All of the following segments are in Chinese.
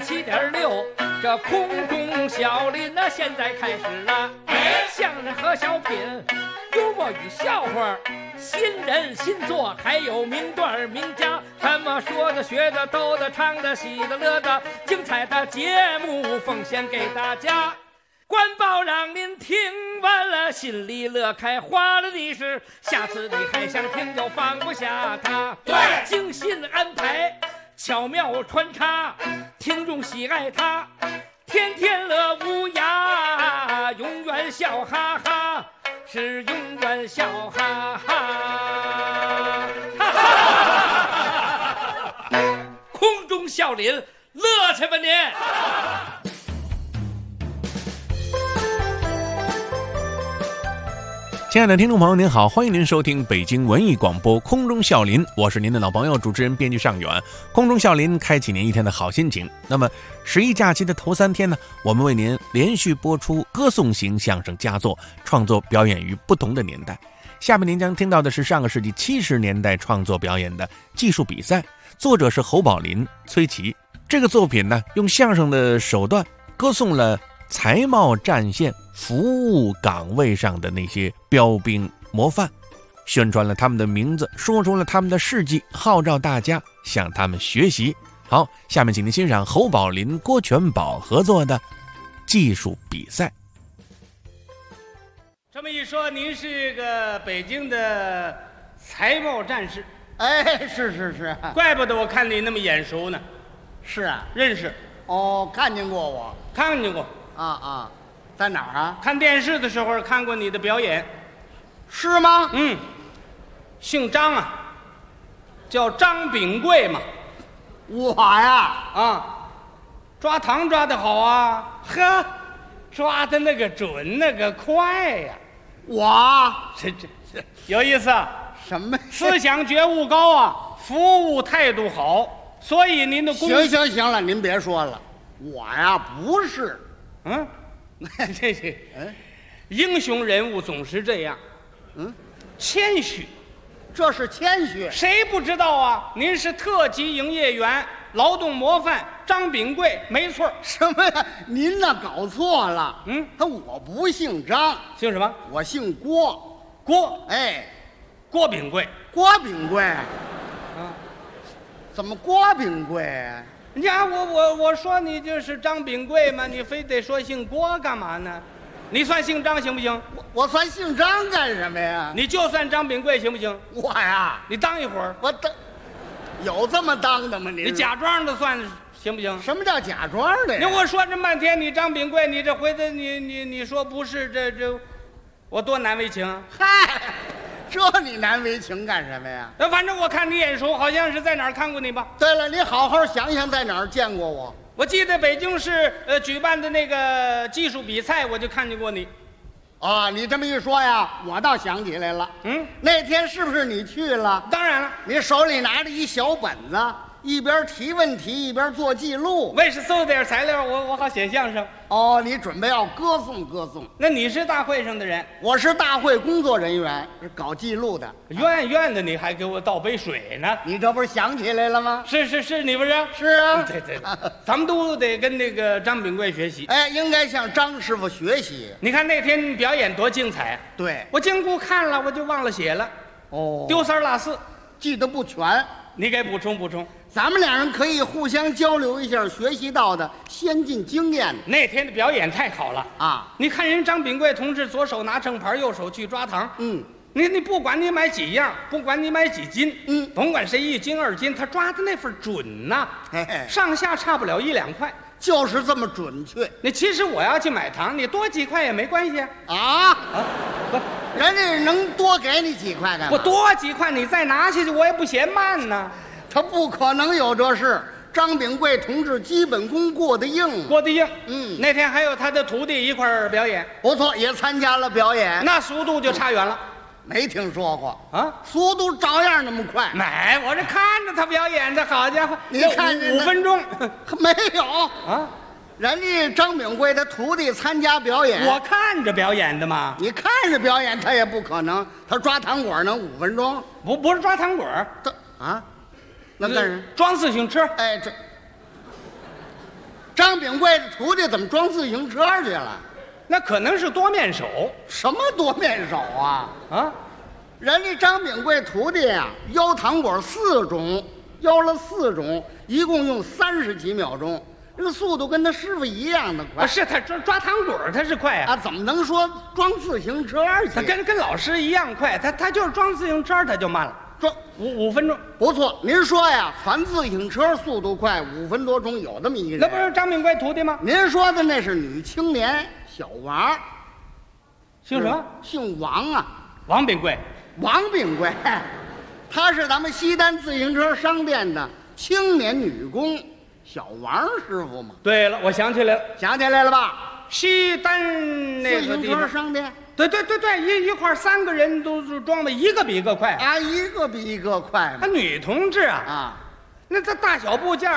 107.6，这空中小林呢，现在开始了。相声和小品，幽默与笑话，新人新作，还有名段名家，什么说的、学的、逗的、唱的、喜的、乐的，精彩的节目奉献给大家。官报让您听完了，心里乐开花了的是，下次你还想听就放不下它。 对， 精心安排，巧妙穿插，听众喜爱它，天天乐无涯，永远笑哈哈，是永远笑哈哈。空中笑林，乐去吧您！ 亲爱的听众朋友您好，欢迎您收听北京文艺广播空中笑林，我是您的老朋友主持人编剧尚远。空中笑林开启您一天的好心情。那么11假期的头3天呢，我们为您连续播出歌颂型相声佳作，创作表演于不同的年代。下面您将听到的是上个世纪70年代创作表演的技术比赛，作者是侯宝林、崔琦。这个作品呢，用相声的手段歌颂了才貌战线服务岗位上的那些标兵模范，宣传了他们的名字，说出了他们的事迹，号召大家向他们学习。好，下面请您欣赏侯宝林、郭全宝合作的技术比赛。 这么一说，您是个北京的才貌战士。 哎，是， 怪不得我看你那么眼熟呢。 是啊， 认识， 哦，看见过我看见过， 啊，在哪儿啊？ 看电视的时候看过你的表演。 是吗？ 姓张啊，叫张炳贵嘛。 我呀， 抓糖抓得好啊，呵，抓的那个准，那个快呀。 我这有意思啊。 什么思想觉悟高啊，服务态度好，所以您的行了，您别说了，我呀不是， 这英雄人物总是这样，谦虚， 这是谦虚。 谁不知道啊？您是特级营业员，劳动模范张炳贵，没错。 什么呀？您那搞错了。我不姓张， 姓什么？ 我姓郭。 郭， 哎， 郭炳贵。 郭炳贵，怎么郭炳贵？ 呀，我说你就是张炳贵嘛，你非得说姓郭干嘛呢？你算姓张行不行？ 我算姓张干什么呀？ 你就算张炳贵行不行？ 我呀， 你当一会儿， 我当有这么当的吗？ 你假装的算行不行？ 什么叫假装的呀？ 我说这半天，你张炳贵，你这回头你说不是，这我多难为情啊！ 嗨，这你难为情干什么呀？ 反正我看你眼熟，好像是在哪儿看过你吧？ 对了，你好好想想，在哪儿见过我？ 我记得北京市举办的那个技术比赛，我就看见过你。 你这么一说呀，我倒想起来了。那天是不是你去了？ 当然了， 你手里拿着一小本子，一边提问题一边做记录。 为是搜点材料，我好写相声。 你准备要歌颂歌颂。 那你是大会上的人， 我是大会工作人员，是搞记录的。 院的你还给我倒杯水呢， 你这不是想起来了吗？ 是，你不是？ 是啊， 对，咱们都得跟那个张炳贵学习。 应该向张师傅学习。 你看那天表演多精彩。 对， 我经过看了，我就忘了写了。丢三落四， 记得不全， 你给补充补充。 咱们俩人可以互相交流一下学习到的先进经验。 那天的表演太好了啊！ 你看人张炳贵同志左手拿秤盘，右手去抓糖。你不管你买几样，不管你买几斤，甭管谁1斤2斤，他抓的那份准呐，上下差不了1、2块， 就是这么准确。 其实我要去买糖，你多几块也没关系不，人家能多给你几块干嘛？ 我多几块你再拿下去，我也不嫌慢呢。 他不可能有这事。张炳贵同志基本功过得硬。那天还有他的徒弟一块儿表演， 不错，也参加了表演。 那速度就差远了。 没听说过啊？速度照样那么快？ 我这看着他表演的，好家伙， 你看 5分钟没有啊？人家张炳贵的徒弟参加表演， 我看着表演的嘛。 你看着表演，他也不可能，他抓糖果能5分钟？ 不是抓糖果， 那干什么？ 装自行车。 张秉贵的徒弟怎么装自行车去了？ 那可能是多面手。 什么多面手啊？ 啊， 人家张秉贵徒弟啊，摇糖果4种，摇了4种，一共用30几秒钟，这个速度跟他师傅一样的快。 是他抓糖果他是快啊， 怎么能说装自行车去？ 他跟老师一样快，他就是装自行车他就慢了， 装 5分钟。 不错，您说呀，传自行车速度快5分多钟，有这么一个人。 那不是张秉贵徒弟吗？ 您说的那是女青年小王， 姓什么？ 姓王啊， 王秉贵。 王秉贵，她是咱们西单自行车商店的青年女工，小王师傅嘛。 对了，我想起来了， 想起来了吧？ 西单那个地方自行车商店。 对，一块3个人都装的一个比一个快啊，一个比一个快嘛。 女同志啊，那这大小部件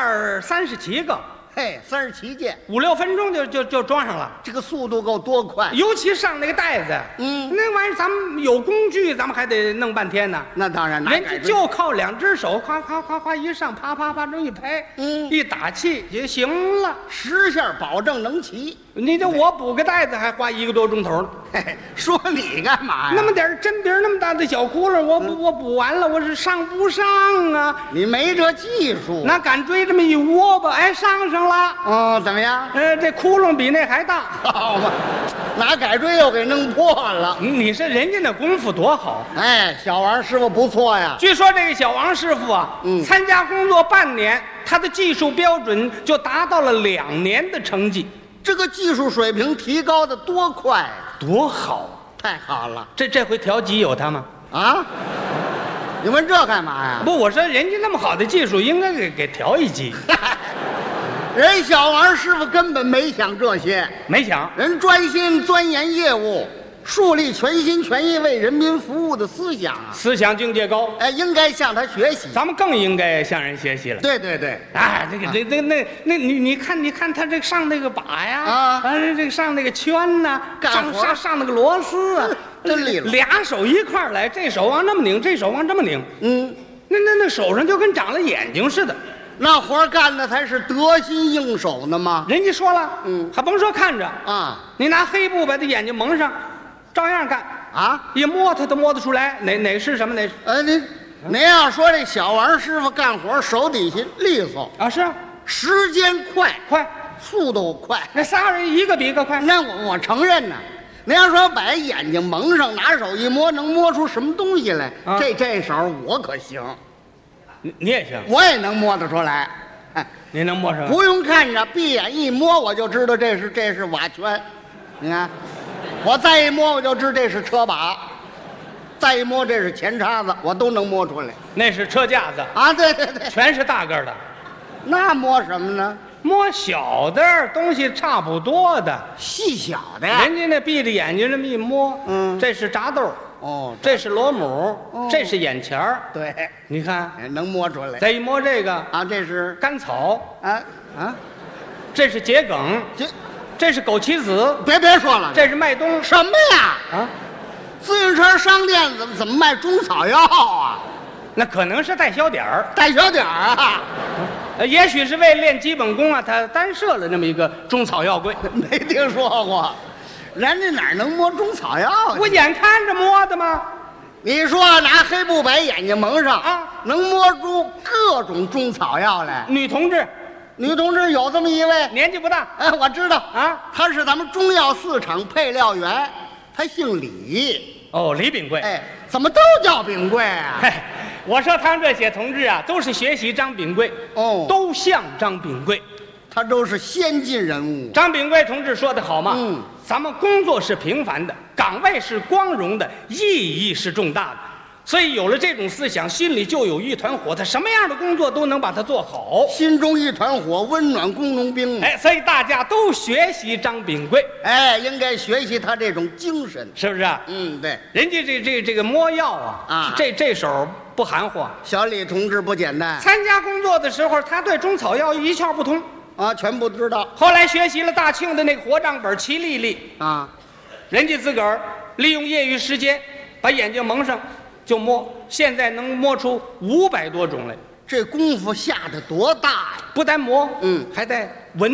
37个。 嘿，37件 ，5、6分钟就装上了， 这个速度够多快！ 尤其上那个带子，那玩意儿咱们有工具，咱们还得弄半天呢。 那当然， 人家就靠2只手，夸夸夸夸一上，啪啪啪这么一拍，一打气就行了 ，10下保证能骑。 你这我补个带子还花1个多钟头呢。 说你干嘛呀？ 那么点针鼻那么大的小窟窿，我补完了，我是上不上啊？ 你没这技术， 那敢追这么一窝吧？哎，上了。 哦，怎么样？ 这窟窿比那还大。 好嘛，拿改锥又给弄破了。 你说人家那功夫多好。 哎，小王师傅不错呀。 据说这个小王师傅啊，参加工作半年，他的技术标准就达到了2年的成绩。 这个技术水平提高的多快， 多好， 太好了！ 这回调级有他吗？ 啊？你问这干嘛呀？ 不，我说人家那么好的技术，应该给调一级。 人小王师傅根本没想这些， 没想， 人专心钻研业务，树立全心全意为人民服务的思想啊， 思想境界高。 哎，应该向他学习。 咱们更应该向人学习了。 对对对， 哎，你看他这上那个把呀，这个上那个圈呐，上那个螺丝啊， 真利落。 俩手一块来，这手往这么拧，这手往这么拧。那手上就跟长了眼睛似的。 那活干的才是得心应手呢吗？ 人家说了，还甭说看着啊， 你拿黑布把他眼睛蒙上，照样干啊！ 一摸他都摸得出来，哪是什么哪？ 您要说这小王师傅干活手底下利索啊，是时间快，速度快， 那仨人一个比一个快。 那我承认呢。您要说把眼睛蒙上，拿手一摸，能摸出什么东西来？这手我可行。 你也行， 我也能摸得出来。 你能摸什么？ 不用看着，闭眼一摸我就知道这是瓦圈。你看，我再一摸我就知这是车把，再一摸这是前叉子，我都能摸出来。 那是车架子啊，对， 全是大个的。 那摸什么呢？ 摸小的东西差不多的， 细小的呀。 人家那闭着眼睛这么一摸，这是炸豆。这是螺母，这是眼前儿。 对， 你看能摸出来。 再一摸这个啊，这是甘草啊， 这是桔梗，这是枸杞子。 别说了， 这是麦冬。 什么呀？啊，自行车商店怎么卖中草药啊？ 那可能是带小点儿， 啊。 也许是为练基本功啊，他单设了这么一个中草药柜。 没听说过。人家哪能摸中草药？ 我眼看着摸的吗？ 你说拿黑布把眼睛蒙上啊，能摸出各种中草药来。 女同志有这么一位， 年纪不大。 我知道啊， 他是咱们中药4厂配料员，他姓李。 李秉贵。 怎么都叫秉贵啊？ 我说他们这些同志啊，都是学习张秉贵，都像张秉贵。 他都是先进人物。 张秉贵同志说得好嘛，咱们工作是平凡的，岗位是光荣的，意义是重大的。所以有了这种思想，心里就有一团火，他什么样的工作都能把它做好。 心中一团火，温暖工农兵。 所以大家都学习张秉贵。 应该学习他这种精神， 是不是啊？ 对。 人家这个摸药啊，这手不含糊。 小李同志不简单。 参加工作的时候，他对中草药一窍不通。 全不知道。 后来学习了大庆的那个活账本齐丽丽人家自个儿利用业余时间把眼睛蒙上就摸，现在能摸出500多种来。 这功夫下得多大呀！ 不单摸，还得闻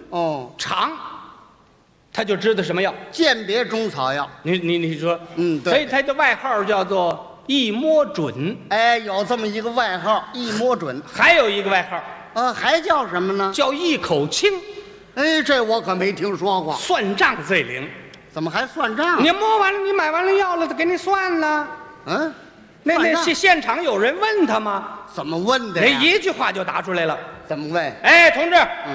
哦， 尝，他就知道什么药。 鉴别中草药。 你说， 对。 所以他的外号叫做一摸准。 哎，有这么一个外号，一摸准。 还有一个外号， 还叫什么呢？ 叫一口清。 哎，这我可没听说过。 算账最灵。 怎么还算账？ 你摸完了，你买完了药了，他给你算了。那现场有人问他吗？ 怎么问的呀？ 那一句话就答出来了。 怎么问？ 哎，同志，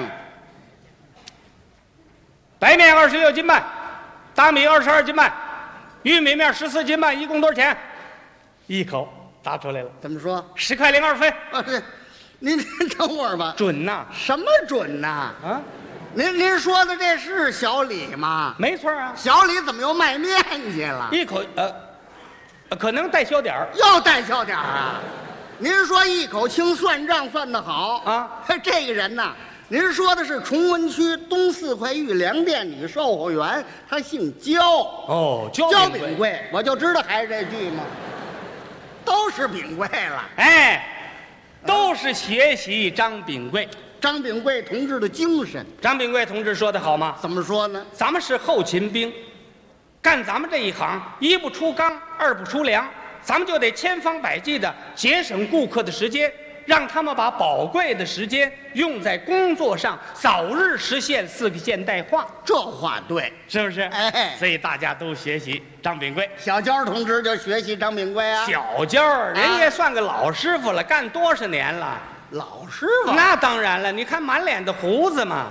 白面26斤半，大米22斤半，玉米面14斤半，一共多少钱？一口答出来了。 怎么说 ？10块02分。 您等会儿吧。 准呐？ 什么准呐？您说的这是小李吗？ 没错啊。 小李怎么又卖面去了？ 一口可能带小点儿。 又带小点儿啊？您说一口清算账算得好啊？ 这个人呐，您说的是崇文区东4块玉良店女售货员，他姓焦。 哦， 焦秉贵，我就知道还是这句嘛，都是秉贵了。 哎，都是学习张秉贵。 张秉贵同志的精神。 张秉贵同志说的好吗？ 怎么说呢？ 咱们是后勤兵，干咱们这一行，一不出缸，二不出粮，咱们就得千方百计的节省顾客的时间，让他们把宝贵的时间用在工作上，早日实现4个现代化。 这话对， 是不是？ 哎， 所以大家都学习张秉贵。 小焦同志就学习张秉贵啊。 小焦人也算个老师傅了，干多少年了？ 老师傅？ 那当然了，你看满脸的胡子嘛。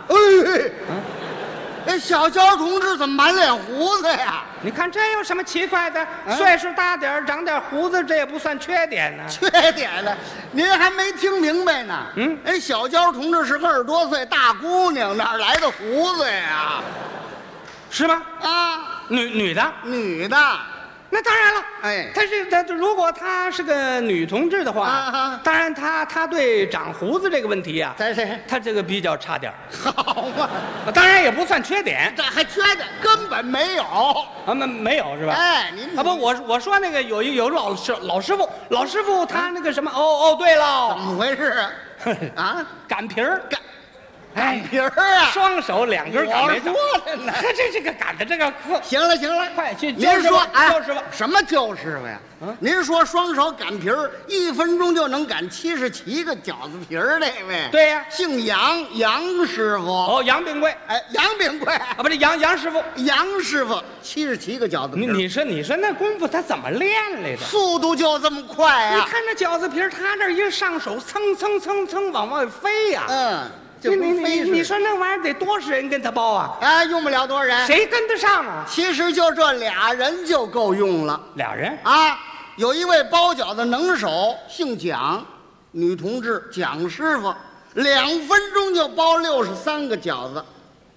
小焦同志怎么满脸胡子呀？ 你看这有什么奇怪的？岁数大点儿，长点胡子，这也不算缺点呢。 缺点呢？您还没听明白呢。小焦同志是20多岁大姑娘，哪来的胡子呀？ 是吗？女的。那当然了， 哎， 他如果她是个女同志的话，当然她对长胡子这个问题啊，她这个比较差点。 好嘛， 当然也不算缺点， 这还缺点根本没有啊，没有是吧？ 哎，您不，我说那个有老师傅他那个什么对了， 怎么回事啊？ 擀皮儿擀皮儿啊， 双手2根擀皮。 我说的呢， 这个擀的这个行了， 快去。 您说焦师傅什么焦师傅呀？您说双手擀皮儿，1分钟就能擀77个饺子皮儿，这位？ 对呀， 姓杨师傅。 杨秉贵。 哎，杨秉贵啊， 不是杨师傅。 杨师傅77个饺子皮儿。 你说那功夫他怎么练来的？ 速度就这么快啊！ 你看那饺子皮儿，他这一上手，蹭往外飞呀。你说那玩意儿得多少人跟他包啊？ 用不了多少人， 谁跟得上啊？ 其实就这俩人就够用了。 俩人啊，有一位包饺子能手，姓蒋，女同志蒋师傅，2分钟就包63个饺子。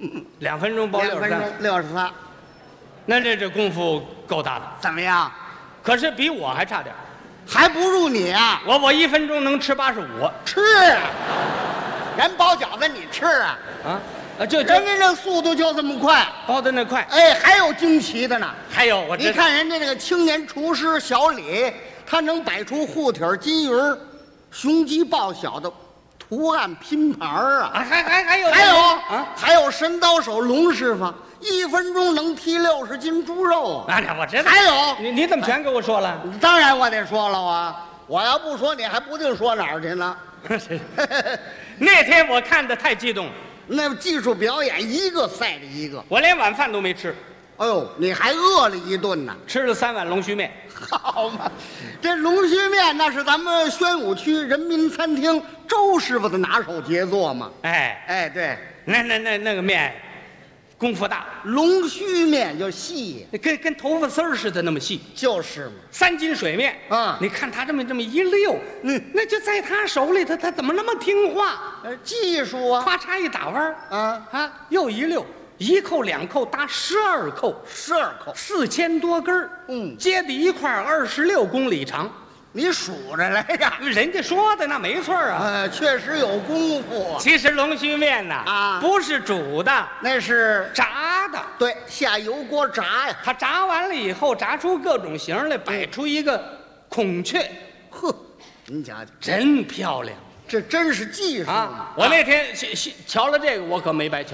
2分钟包 63， 那这功夫够大的。 怎么样？ 可是比我还差点， 还不如你啊！ 我1分钟能吃85， 吃啊！人包饺子你吃啊？ 人家这速度就这么快， 包的那快。 哎，还有惊奇的呢。 还有你看人家这个青年厨师小李，他能摆出护体金鱼、雄鸡报晓的图案拼盘啊！还有神刀手龙师傅，1分钟能剔60斤猪肉啊！ 我知道。 还有你怎么全给我说了？ 当然我得说了啊！我要不说，你还不定说哪儿去呢。 那天我看的太激动了， 那技术表演一个赛着一个， 我连晚饭都没吃。 哎呦，你还饿了一顿呢？ 吃了3碗龙须面。 好嘛，这龙须面那是咱们宣武区人民餐厅周师傅的拿手杰作嘛。哎，对， 那个面功夫大， 龙须面就细， 跟头发丝儿似的那么细。 就是嘛 ，3斤水面啊！你看他这么一溜，那就在他手里，他怎么那么听话？ 技术啊！ 咔嚓一打弯又一溜，1扣2扣搭12扣 ，12扣 ，4000多根儿，接在一块26公里长。 你数着来呀！ 人家说的那没错啊， 确实有功夫。 其实龙须面呐，不是煮的， 那是炸的。 对，下油锅炸呀。 它炸完了以后，炸出各种形来，摆出一个孔雀。 呵，您瞧瞧， 真漂亮。 这真是技术啊！我那天瞧了这个，我可没白瞧。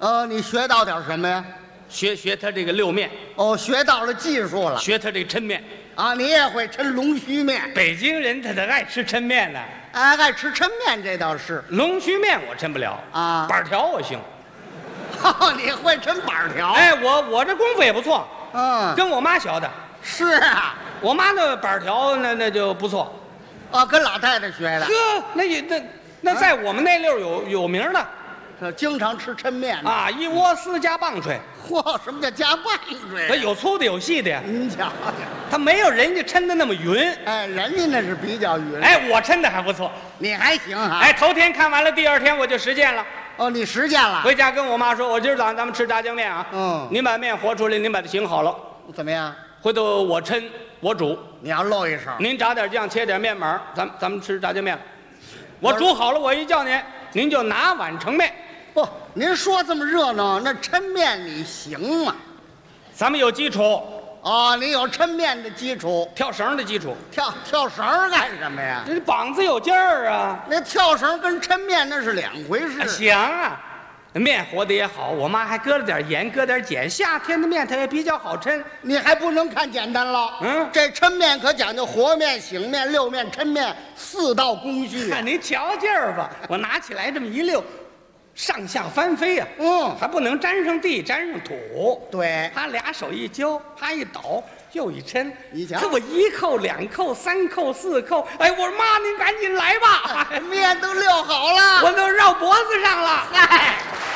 你学到点什么呀？ 学他这个溜面。 哦，学到了技术了。 学他这个抻面。 啊，你也会抻龙须面？ 北京人他得爱吃抻面呢。 爱吃抻面，这倒是。 龙须面我抻不了啊，板条我行。 你会抻板条？ 哎，我这功夫也不错。跟我妈学的。 是啊， 我妈那板条那就不错。 跟老太太学的。 呵，那在我们那溜有名的。 经常吃抻面啊，一窝丝加棒槌。 嚯，什么叫加棒槌？ 有粗的有细的呀。 您瞧瞧， 他没有人家抻的那么匀。 哎，人家那是比较匀。 哎，我抻的还不错。 你还行啊。 哎，头天看完了，第二天我就实践了。 你实践了？ 回家跟我妈说，我今儿早上咱们吃炸酱面啊。您把面和出来，您把它醒好了。 怎么样？ 回头我抻我煮。 你要露一手。 您炸点酱，切点面码，咱们吃炸酱面。我煮好了，我一叫您就拿碗盛面。 不，您说这么热闹，那抻面你行吗？ 咱们有基础你有抻面的基础， 跳绳的基础。 跳绳干什么呀？ 这膀子有劲儿啊！ 那跳绳跟抻面那是两回事。 行啊，面和的也好，我妈还搁了点盐，搁点碱。夏天的面它也比较好抻。 你还不能看简单了。这抻面可讲究和面、醒面、溜面、抻面4道工序。 看您瞧劲儿吧，我拿起来这么一溜。上下翻飞呀，还不能沾上地，沾上土。 对， 他俩手一揪，他一倒，又一抻。 你瞧， 这我1扣、2扣、3扣、4扣。哎，我说妈，您赶紧来吧， 面都溜好了， 我都绕脖子上了。 嗨，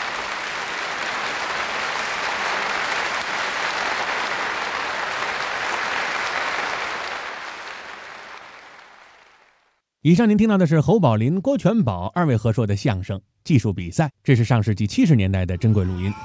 以上您听到的是侯宝林、郭全宝2位合说的相声技术比赛，这是上世纪70年代的珍贵录音。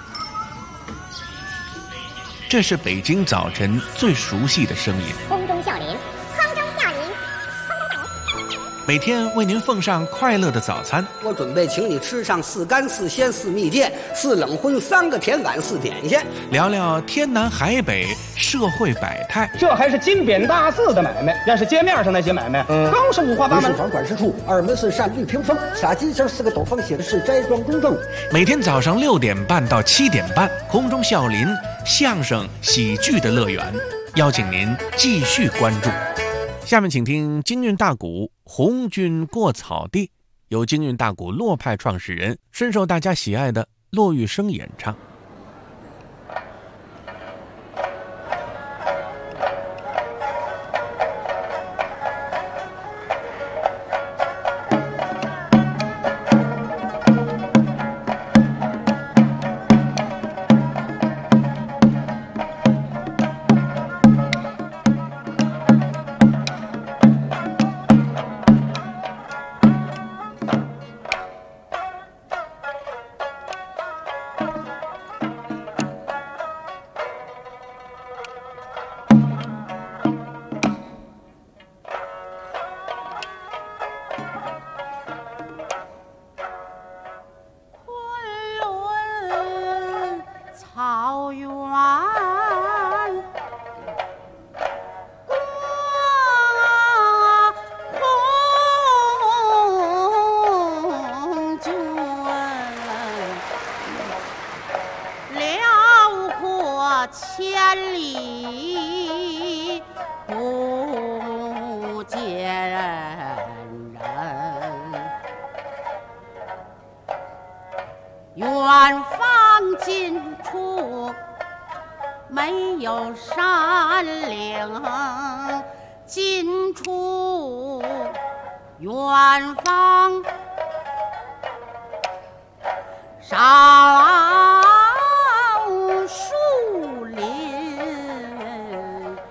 这是北京早晨最熟悉的声音， 空中笑林，空中笑林， 每天为您奉上快乐的早餐。 我准备请你吃上4干4鲜4蜜饯4冷荤3个甜碗4点心， 聊聊天南海北社会百态。 这还是金匾大字的买卖，要是街面上那些买卖，更是五花八门。 1是房管事处，2门是善绿屏风，撒金星4个斗方写的是斋庄公证。 每天早上6点半到7点半，空中笑林相声喜剧的乐园，邀请您继续关注。下面请听京韵大鼓红军过草地，由京韵大鼓骆派创始人深受大家喜爱的骆玉笙演唱。 草原红军，辽阔千里不见人，远方近处没有山岭，近处远方少树林，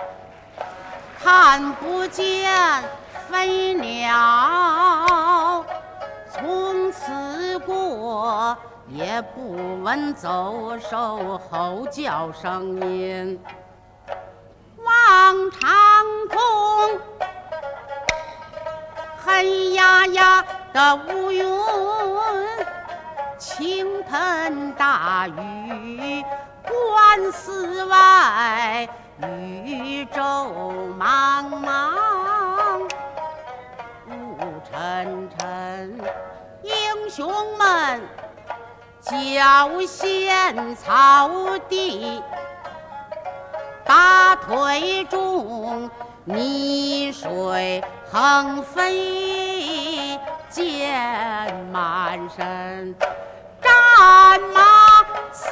看不见飞鸟，从此过也不闻走兽吼叫声音。望长空黑压压的乌云，倾盆大雨，观四外宇宙茫茫，雾沉沉，英雄们脚陷草地，大腿中泥水横飞，溅满身。战马嘶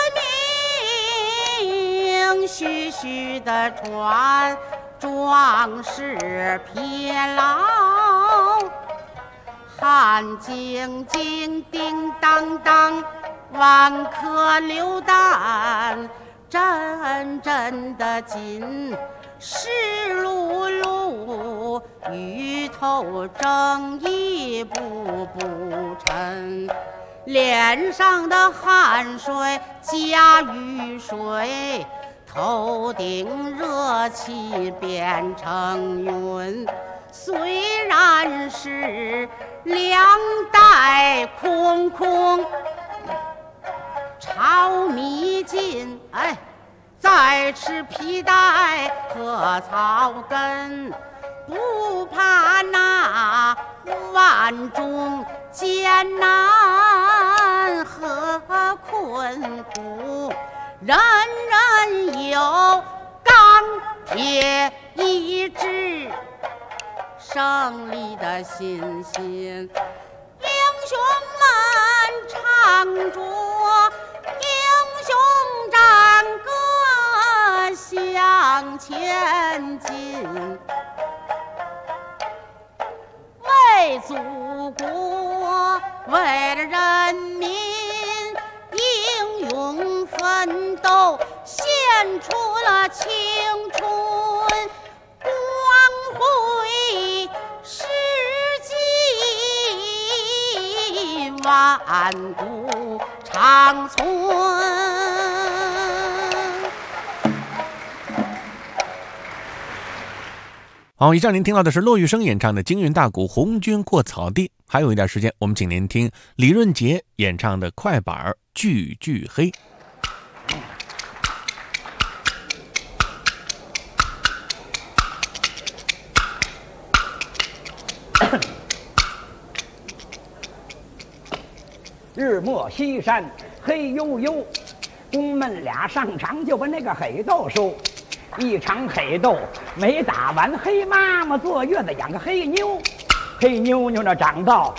鸣，徐徐地传，壮士疲劳。汗津津，叮当当，万颗流弹，阵阵的紧，湿漉漉，雨头正一步步沉。脸上的汗水加雨水，头顶热气变成云。虽然是两袋空空，炒米筋，再吃皮带和草根，不怕那万种艰难和困苦，人人有钢铁意志，胜利的信心。英雄们唱着英雄战歌向前进，为祖国，为了人民，英勇奋斗，献出了青春光辉，世纪万古长存。 好，以上您听到的是骆玉笙演唱的京韵大鼓《红军过草地》。还有一点时间，我们请您听李润杰演唱的快板《句句黑》。 日没西山黑黝黝，公们俩上场就把那个黑豆收。一场黑豆没打完，黑妈妈坐月子养个黑妞，黑妞妞那长到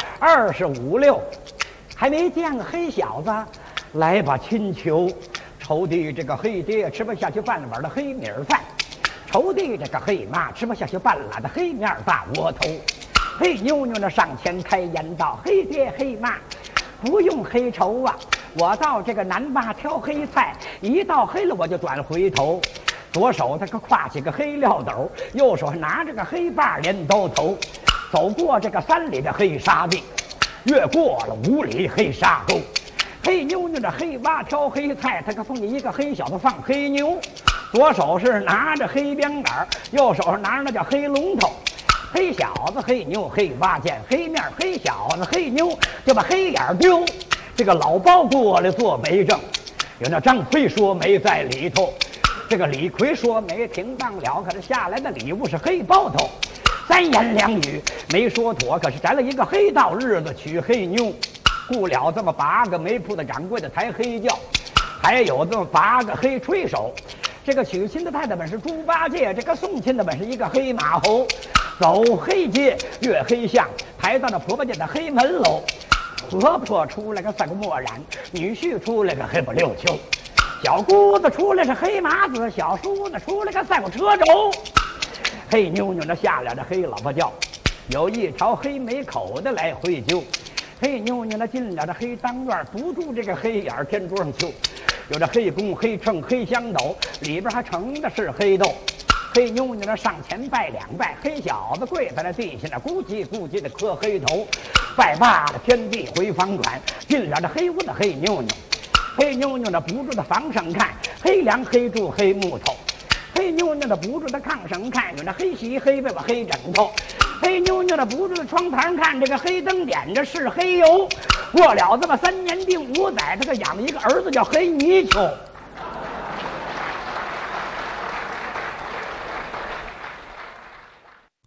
25、6，还没见个黑小子来把亲求。愁的这个黑爹吃不下去半碗的黑米饭，愁的这个黑妈吃不下去半拉的黑面大窝头。黑妞妞那上前开言道：黑爹黑妈不用黑愁啊，我到这个南坝挑黑菜，一到黑了我就转回头。左手他可挎起个黑撂斗，右手还拿着个黑把镰刀头，走过这个3里的黑沙地，越过了5里黑沙沟。黑妞妞的黑蛙挑黑菜，他可送你一个黑小子放黑牛。左手是拿着黑鞭杆，右手是拿着那叫黑龙头。黑小子黑牛黑蛙见黑面，黑小子黑牛就把黑眼丢。这个老包过来做媒证，有那张飞说没在里头，这个李逵说没停当了，可是下来的礼物是黑包头。3言2语没说妥，可是摘了一个黑道日子娶黑妞，雇了这么8个煤铺的掌柜的抬黑轿，还有这么8个黑吹手。这个娶亲的太太本是猪八戒，这个送亲的本是一个黑马猴。走黑街越黑巷，抬到那婆婆家的黑门楼。婆婆出来个3个墨染，女婿出来个黑不溜秋，小姑子出来是黑麻子，小叔子出来个3个车轴。黑妞妞那下了这黑老婆轿，有一条黑没口的来回揪。黑妞妞那进了这黑当院，不住这个黑眼天桌上揪。有这黑弓黑秤黑香斗，里边还盛的是黑豆。黑妞妞那上前拜2拜，黑小子跪在那地下那咕叽咕叽的磕黑头。拜罢了，天地回房转，进了这黑屋的黑妞妞。黑妞妞那不住的房上看，黑梁黑柱黑木头。黑妞妞的不住的炕上看，有那黑席黑被子黑枕头。黑妞妞的不住的窗台上看，这个黑灯点着是黑油。过了这么3年定5载，他就养了一个儿子叫黑泥鳅。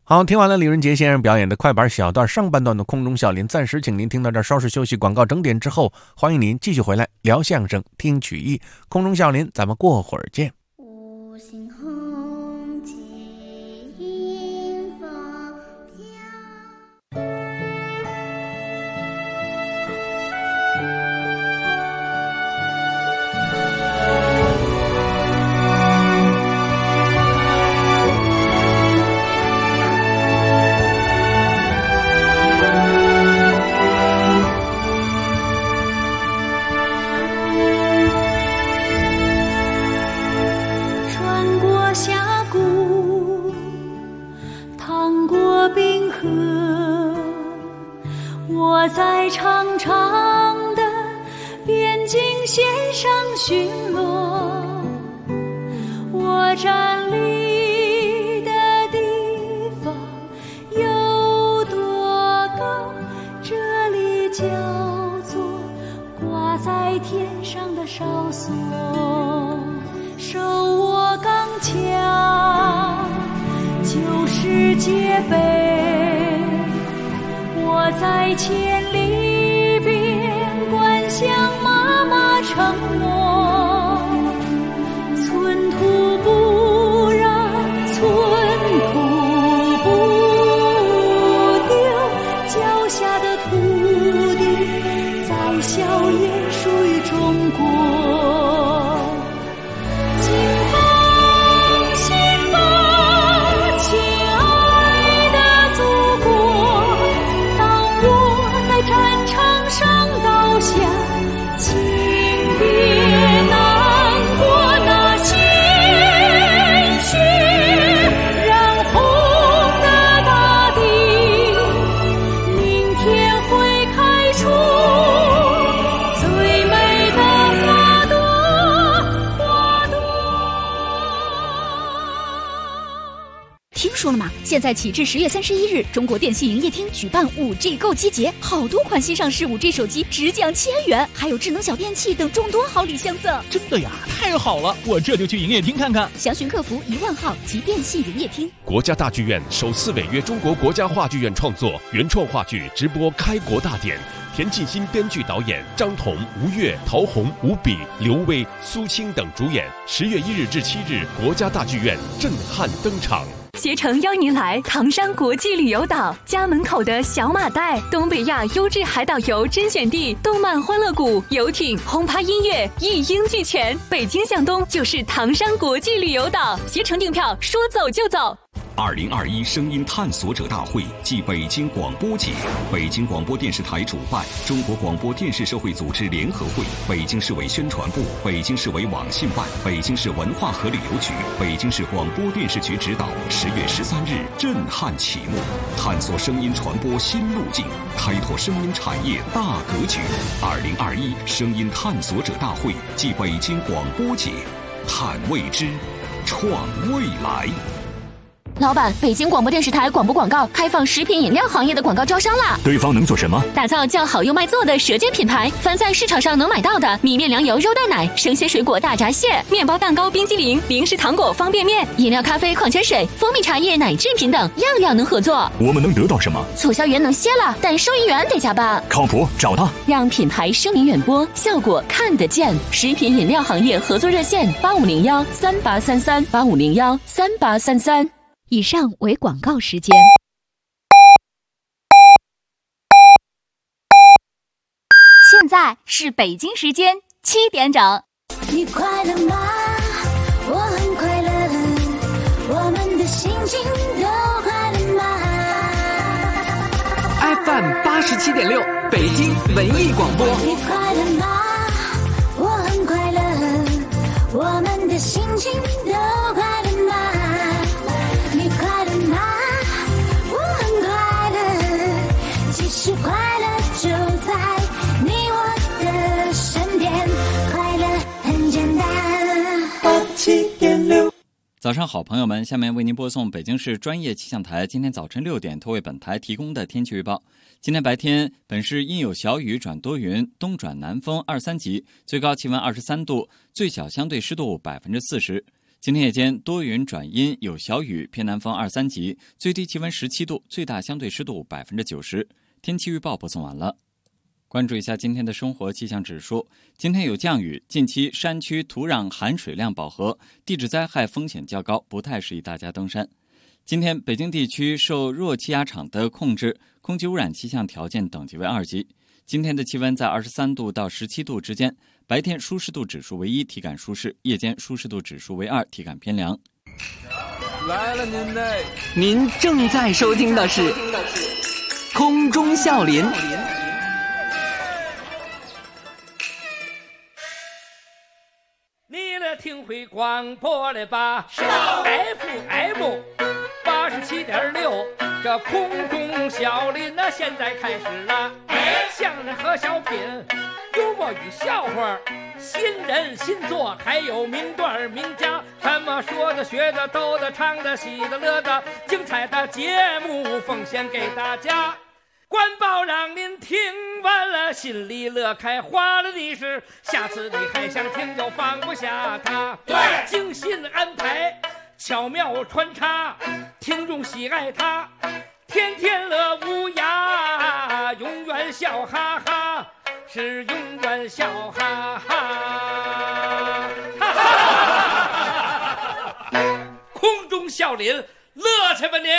好，听完了李润杰先生表演的快板小段上半段的空中笑林，暂时请您听到这儿，稍事休息，广告整点之后，欢迎您继续回来聊相声听曲艺。空中笑林，咱们过会儿见。 五星红旗迎风飘。 我在长长的边境线上巡逻，我站立的地方有多高？这里叫做挂在天上的哨所，手握钢枪就是戒备。我在千里边关向妈妈承诺，寸土不让，寸土不丢，脚下的土地再小也属于中国。 说了吗？现在起至10月31日，中国电信营业厅举办5G 购机节，好多款新上市5G 手机直降1000元，还有智能小电器等众多好礼相赠。 真的呀，太好了！我这就去营业厅看看。 详询客服1万号及电信营业厅。 国家大剧院首次违约中国国家话剧院创作原创话剧直播开国大典。田沁鑫编剧导演，张彤、吴越、陶虹、吴比、刘威、苏青等主演。10月1日至7日，国家大剧院震撼登场。 携程邀您来唐山国际旅游岛，家门口的小马代，东北亚优质海岛游甄选地，动漫欢乐谷、游艇、轰趴音乐一应俱全。北京向东就是唐山国际旅游岛，携程订票说走就走。 2021声音探索者大会暨北京广播节，北京广播电视台主办，中国广播电视社会组织联合会、北京市委宣传部、北京市委网信办、北京市文化和旅游局、北京市广播电视局指导，10月13日震撼启幕，探索声音传播新路径，开拓声音产业大格局。2021声音探索者大会暨北京广播节，探未知，创未来。 老板，北京广播电视台广播广告开放食品饮料行业的广告招商啦！ 对方能做什么？ 打造叫好又卖座的舌尖品牌，凡在市场上能买到的米面粮油肉蛋奶、生鲜水果大闸蟹、 面包蛋糕、冰激凌、零食糖果、方便面、 饮料、咖啡、矿泉水、蜂蜜茶叶、奶制品等，样样能合作。 我们能得到什么？ 促销员能歇了，但收银员得加班。 靠谱，找他， 让品牌声名远播，效果看得见。食品饮料行业合作热线8501-3833，8501-3833。以上为广告时间。 现在是北京时间7点整。 你快乐吗？我很快乐，我们的心情都快乐吗 ？FM 87.6，北京文艺广播。 你快乐吗？我很快乐，我们的心情都快乐吗？你快乐吗？我很快乐，其实快乐就在你我的身边，快乐很简单。87.6。 早上好，朋友们，下面为您播送北京市专业气象台今天早晨6点托为本台提供的天气预报。今天白天，本市阴有小雨转多云，东转南风2、3级，最高气温23度，最小相对湿度40%。 今天夜间多云转阴，有小雨，偏南风2、3级，最低气温17度，最大相对湿度90%。天气预报播送完了。关注一下今天的生活气象指数，今天有降雨，近期山区土壤含水量饱和，地质灾害风险较高，不太适宜大家登山。今天北京地区受弱气压场的控制，空气污染气象条件等级为2级。今天的气温在23度到17度之间，白天舒适度指数为1，体感舒适；夜间舒适度指数为2，体感偏凉。 来了您嘞！您正在收听的是空中笑林。 你来听会广播了吧？FM 87.6，这空中笑林那现在开始了。相声和小品，幽默与笑话，新人新作，还有名段名家，什么说的、学的、逗的、唱的、喜的、乐的，精彩的节目奉献给大家。官报让您听完了，心里乐开花了的是，下次你还想听就放不下它。对，精心安排，巧妙穿插，听众喜爱它，天天乐无涯，永远笑哈哈，是永远笑哈哈。空中笑林，乐去吧您！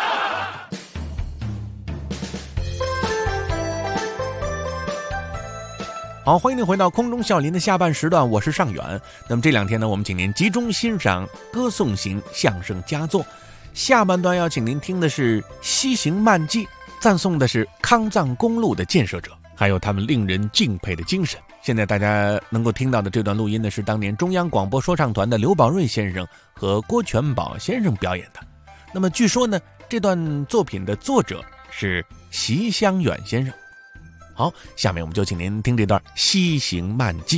好，欢迎您回到空中笑林的下半时段，我是尚远。那么这2天呢，我们请您集中欣赏歌颂型相声佳作。下半段要请您听的是《西行漫记》，赞颂的是康藏公路的建设者，还有他们令人敬佩的精神。现在大家能够听到的这段录音呢，是当年中央广播说唱团的刘宝瑞先生和郭全宝先生表演的。那么据说呢，这段作品的作者是席香远先生。好，下面我们就请您听这段《西行漫记》。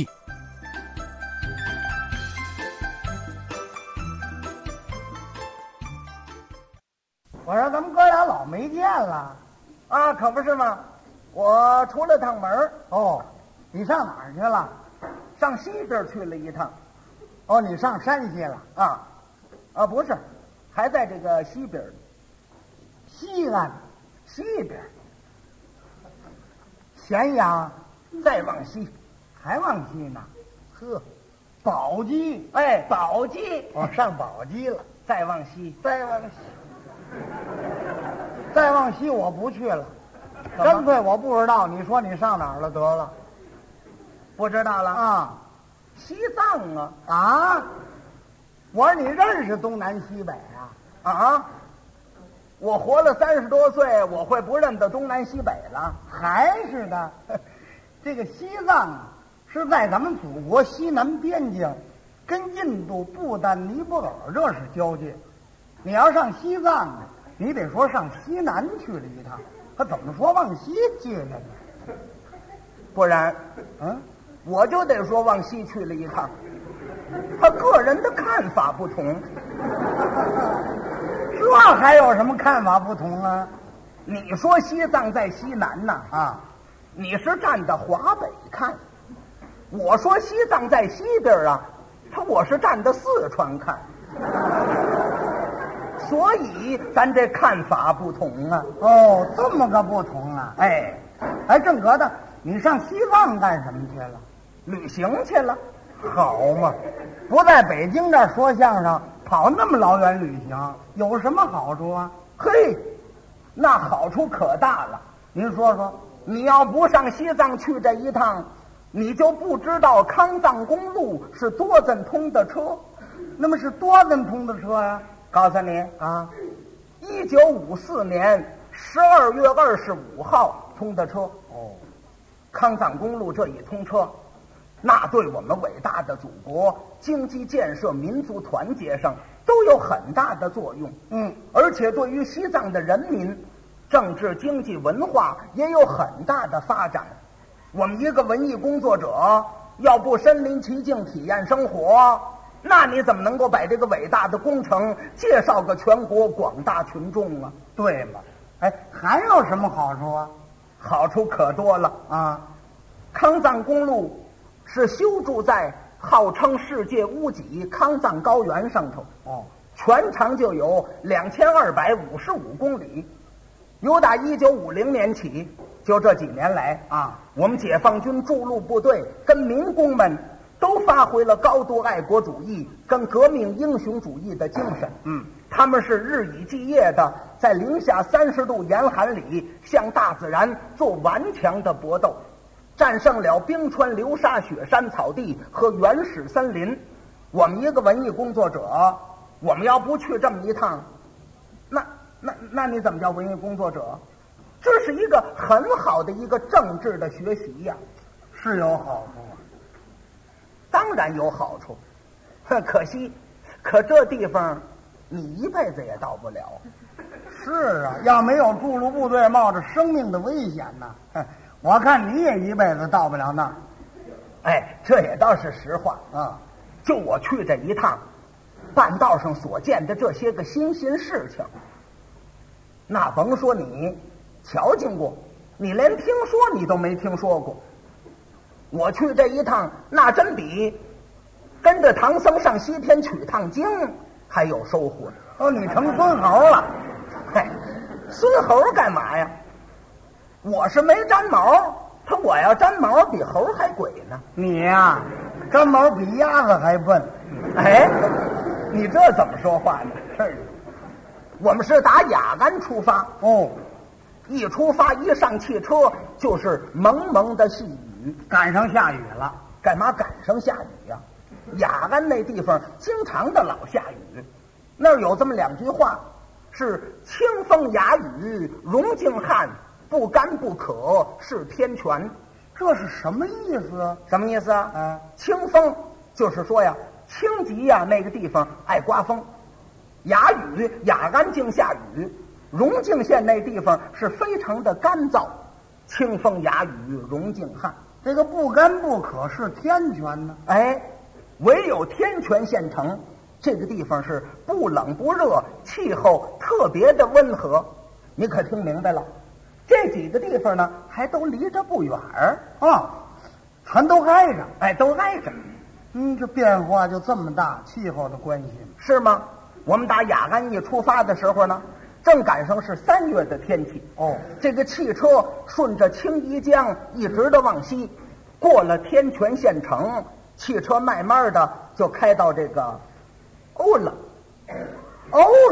我说咱们哥俩老没见了，啊，可不是吗？我出了趟门。哦，你上哪儿去了？上西边去了一趟。哦，你上山西了？啊，不是，还在这个西边，西岸，西边。咸阳，再往西，还往西呢。呵，宝鸡，哎，宝鸡，我上宝鸡了。再往西，再往西，再往西，我不去了。干脆我不知道，你说你上哪儿了得了？不知道了啊？西藏啊？啊？我说你认识东南西北啊？啊？我活了30多岁，我会不认得东南西北了？还是的，这个西藏啊，是在咱们祖国西南边境，跟印度、不丹、尼泊尔这是交界。你要上西藏啊，你得说上西南去了一趟，他怎么说往西去了呢？不然，我就得说往西去了一趟。他个人的看法不同。这还有什么看法不同啊？你说西藏在西南呐，啊，你是站在华北看；我说西藏在西边啊，我是站在四川看。所以咱这看法不同啊。哦，这么个不同啊！哎，正格的，你上西藏干什么去了？旅行去了。好嘛，不在北京这儿说相声，跑那么老远旅行，有什么好处啊？嘿，那好处可大了。您说说，你要不上西藏去这一趟，你就不知道康藏公路是多怎通的车。那么是多怎通的车呀？告诉你啊，1954年12月25号通的车。哦，康藏公路这一通车，那对我们伟大的祖国经济建设、民族团结上都有很大的作用。而且对于西藏的人民，政治、经济、文化也有很大的发展。我们一个文艺工作者，要不身临其境体验生活，那你怎么能够把这个伟大的工程介绍给全国广大群众啊？对吗？还有什么好处啊？好处可多了啊！康藏公路是修筑在号称世界屋脊康藏高原上头。 哦， 全长就有2255公里。由打1950年起，就这几年来啊，我们解放军驻陆部队跟民工们都发挥了高度爱国主义跟革命英雄主义的精神。他们是日以继夜的在零下30度严寒里向大自然做顽强的搏斗，战胜了冰川流沙雪山草地和原始森林。我们一个文艺工作者，我们要不去这么一趟，那你怎么叫文艺工作者？这是一个很好的一个政治的学习呀。 是有好处啊， 当然有好处，可惜，可这地方你一辈子也到不了。 是啊，要没有驻陆部队冒着生命的危险呢，我看你也一辈子到不了那儿。 哎，这也倒是实话啊。就我去这一趟，半道上所见的这些个新事情，那甭说你瞧见过，你连听说你都没听说过。我去这一趟，那真比跟着唐僧上西天取趟经还有收获。 哦，你成孙猴了？ 嘿，孙猴干嘛呀？我是没粘毛，我要粘毛比猴还鬼呢。 你呀，粘毛比鸭子还笨。 哎，你这怎么说话呢？是，我们是打雅安出发。 哦， 一出发一上汽车就是蒙蒙的细雨， 赶上下雨了。 干嘛赶上下雨呀？雅安那地方经常的老下雨，那儿有这么两句话，是清风雅雨融净汉，不干不可是天泉。 这是什么意思啊？ 什么意思啊？清风就是说呀，清吉呀那个地方爱刮风，雅雨雅安净下雨，融净县那地方是非常的干燥，清风雅雨融净汉。 这个不干不可是天泉呢？ 哎，唯有天泉县城这个地方是不冷不热，气候特别的温和。你可听明白了？这几个地方呢，还都离着不远啊，全都挨着。 哎，都挨着。 这变化就这么大，气候的关系是吗？我们打雅安一出发的时候呢，正赶上是3月的天气。 哦， 这个汽车顺着青衣江一直的往西，过了天泉县城，汽车慢慢的就开到这个欧了。 欧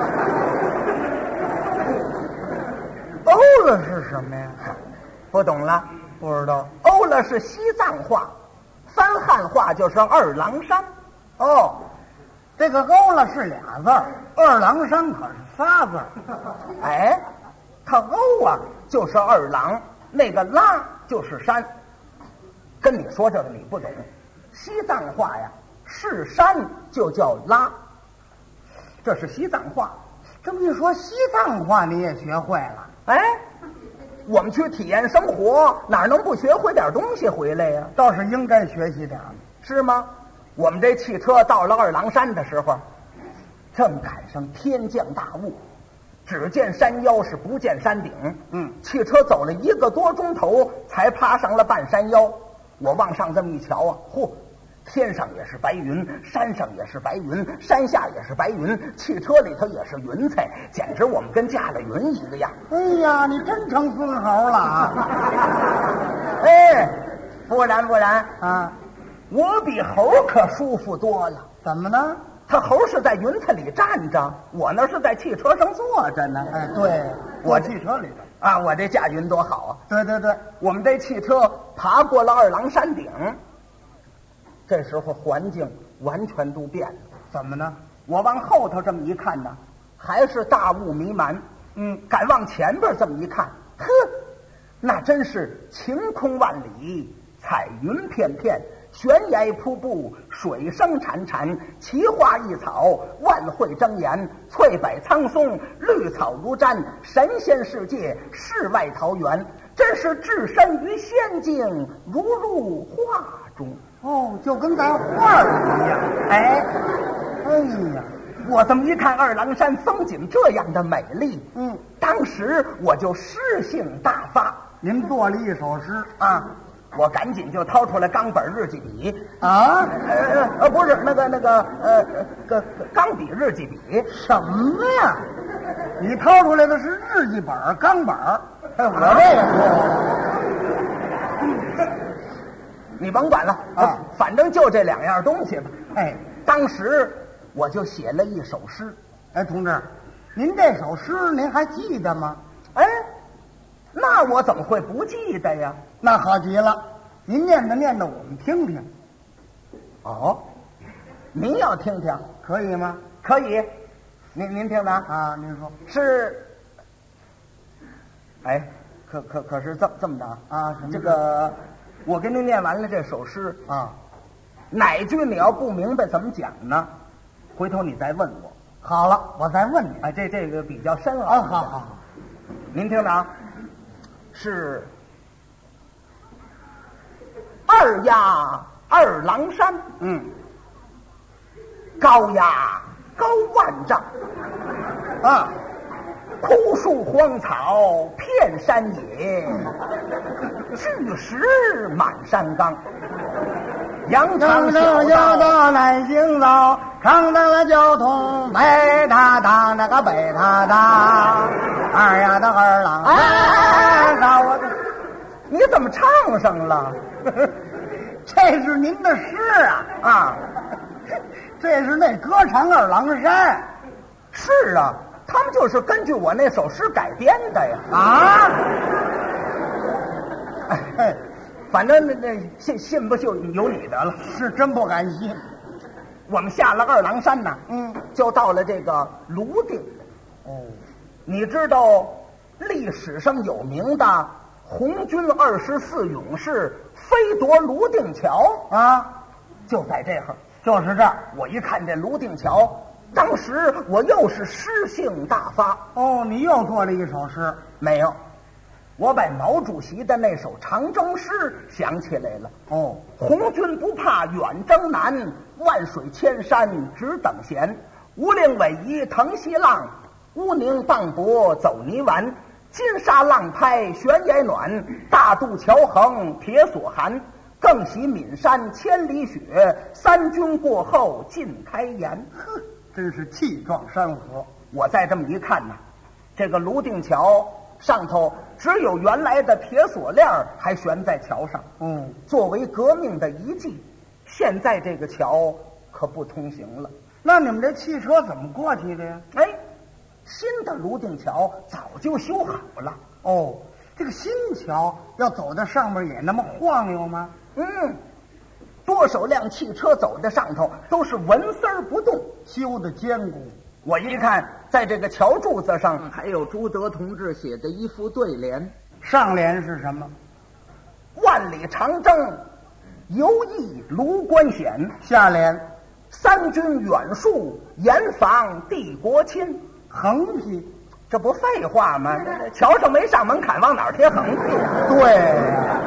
了是什么呀？ 不懂了？ 不知道。 欧了是西藏话，翻汉话就是二郎山。 哦，这个欧了是俩字儿，二郎山可是仨字儿。 哎，它欧啊就是二郎，那个拉就是山。跟你说这个你不懂，西藏话呀是山就叫拉，这是西藏话。 这么一说，西藏话你也学会了？ 哎，我们去体验生活，哪能不学会点东西回来呀？ 倒是应该学习点， 是吗？我们这汽车到了二郎山的时候，正赶上天降大雾，只见山腰是不见山顶。汽车走了1个多钟头才爬上了半山腰。我往上这么一瞧啊，嚯，天上也是白云，山上也是白云，山下也是白云，汽车里头也是云彩，简直我们跟驾了云一个样。 哎呀，你真成孙猴了啊！ 哎，不然啊， 我比猴可舒服多了。 怎么呢？ 他猴是在云彩里站着，我那是在汽车上坐着呢。 哎，对，我汽车里头啊，我这驾云多好啊！ 对对对， 我们这汽车爬过了二郎山顶，这时候环境完全都变了。 怎么呢？ 我往后头这么一看呢，还是大雾弥漫。敢往前边这么一看，呵，那真是晴空万里，彩云片片，悬崖瀑布，水声潺潺，奇花异草，万卉争妍，翠柏苍松，绿草如毡，神仙世界，世外桃源，真是置身于仙境，如入画中。 哦，就跟咱画里一样。 哎呀， 我这么一看二郎山风景这样的美丽，当时我就诗兴大发。 您做了一首诗啊， 我赶紧就掏出来钢本日记笔啊，不是钢笔日记笔。 什么呀？你掏出来的是日记本、钢本。我这个，你甭管了啊，反正就这2样东西吧。 哎， 当时我就写了一首诗。 哎，同志，您这首诗您还记得吗？ 哎，那我怎么会不记得呀？ 那好极了，您念的我们听听。 哦，您要听听可以吗？ 可以，您听听啊，您说是。哎，可是这么着啊？什么？ 这个，我给您念完了这首诗啊， 哪句你要不明白怎么讲呢？回头你再问我。 好了，我再问你。 哎，这个比较深奥。 好， 您听着啊，是二压二郎山，高压高万丈，啊，枯树荒草遍山野，巨石满山岗。羊肠小道来行走，扛到了交通北大大那个北大大，二呀的二郎。 我你怎么唱上了？ 这是您的诗啊！这是那歌唱二郎山。 是啊，他们就是根据我那首诗改编的呀。反正那信不就由你的了。 是真不敢信。 我们下了二郎山呢，就到了这个泸定。 哦， 你知道历史上有名的红军24勇士飞夺泸定桥啊， 就在这儿， 就是这儿。 我一看这泸定桥，当时我又是诗兴大发。 哦，你又做了一首诗？ 没有。我把毛主席的那首长征诗想起来了。 哦， 红军不怕远征难，万水千山只等闲。无令逶迤腾西浪，乌宁磅礴走泥丸。金沙浪拍悬崖暖，大渡桥横铁索寒。更喜岷山千里雪，三军过后尽开颜。 呵，真是气壮山河。 我再这么一看呢，这个泸定桥上头只有原来的铁锁链还悬在桥上，作为革命的遗迹。现在这个桥可不通行了。 那你们这汽车怎么过去的呀？ 哎，新的泸定桥早就修好了。 哦，这个新桥要走在上面也那么晃悠吗？ 多少辆汽车走在上头都是纹丝儿不动， 修的坚固。 我一看，在这个桥柱子上还有朱德同志写的一副对联， 上联是什么？ 万里长征，犹忆卢关险。 下联， 三军远戍，严防帝国侵。 横批， 这不废话吗？桥上没上门槛，往哪儿贴横批啊？ 对呀。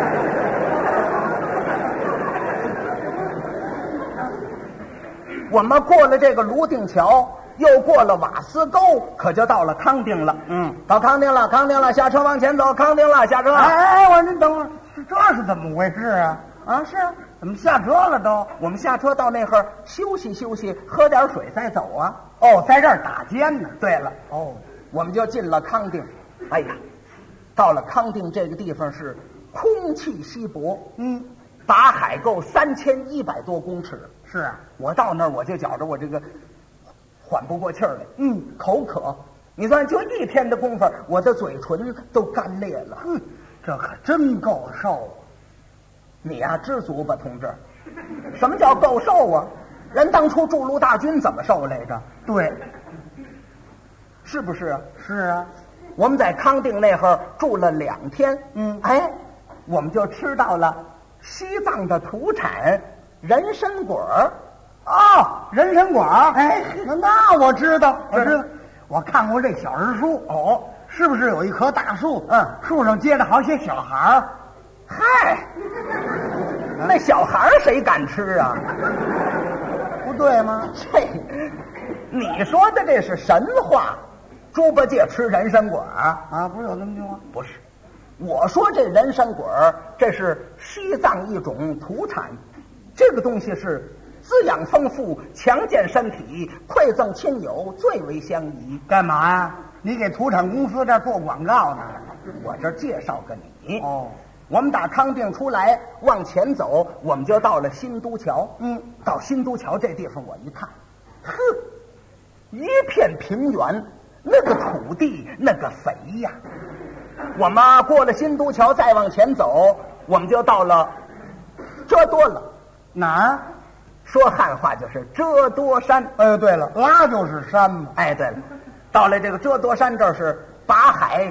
我们过了这个泸定桥，又过了瓦斯沟，可就到了康定了。到康定了，康定了，下车往前走，康定了，下车。 哎，我说您等会儿，这是怎么回事啊？ 是啊， 怎么下车了都？ 我们下车到那会儿休息休息，喝点水再走啊。 哦，在这儿打尖呢。 对了，我们就进了康定。哎呀，到了康定这个地方是空气稀薄，打海够3100多公尺。 是啊， 我到那儿我就觉着我这个缓不过气儿来，口渴。你算就一天的功夫，我的嘴唇都干裂了。 这可真够受。 你呀，知足吧，同志。什么叫够受啊？人当初筑路大军怎么受来着？ 对， 是不是啊？ 是啊。 我们在康定那会儿住了2天，我们就吃到了西藏的土产人参果儿。 人参果儿，那我知道，我看过这小人书。是不是有一棵大树？树上结着好些小孩儿。 嗨，那小孩儿谁敢吃啊？ 不对吗？ 你说的这是神话。猪八戒吃人参果啊？不是有这么句话？ 不是， 我说这人参果这是西藏一种土产，这个东西是滋养丰富，强健身体，馈赠亲友，最为相宜。 干嘛呀？你给土产公司这儿做广告呢？ 我这介绍给你。哦，我们打康定出来往前走，我们就到了新都桥。到新都桥这地方我一看，呵，一片平原，那个土地那个肥呀。我们过了新都桥再往前走，我们就到了遮多了。 哪儿？ 说汉话就是遮多山。 对了，拉就是山嘛。 对了，到了这个遮多山，这是靶海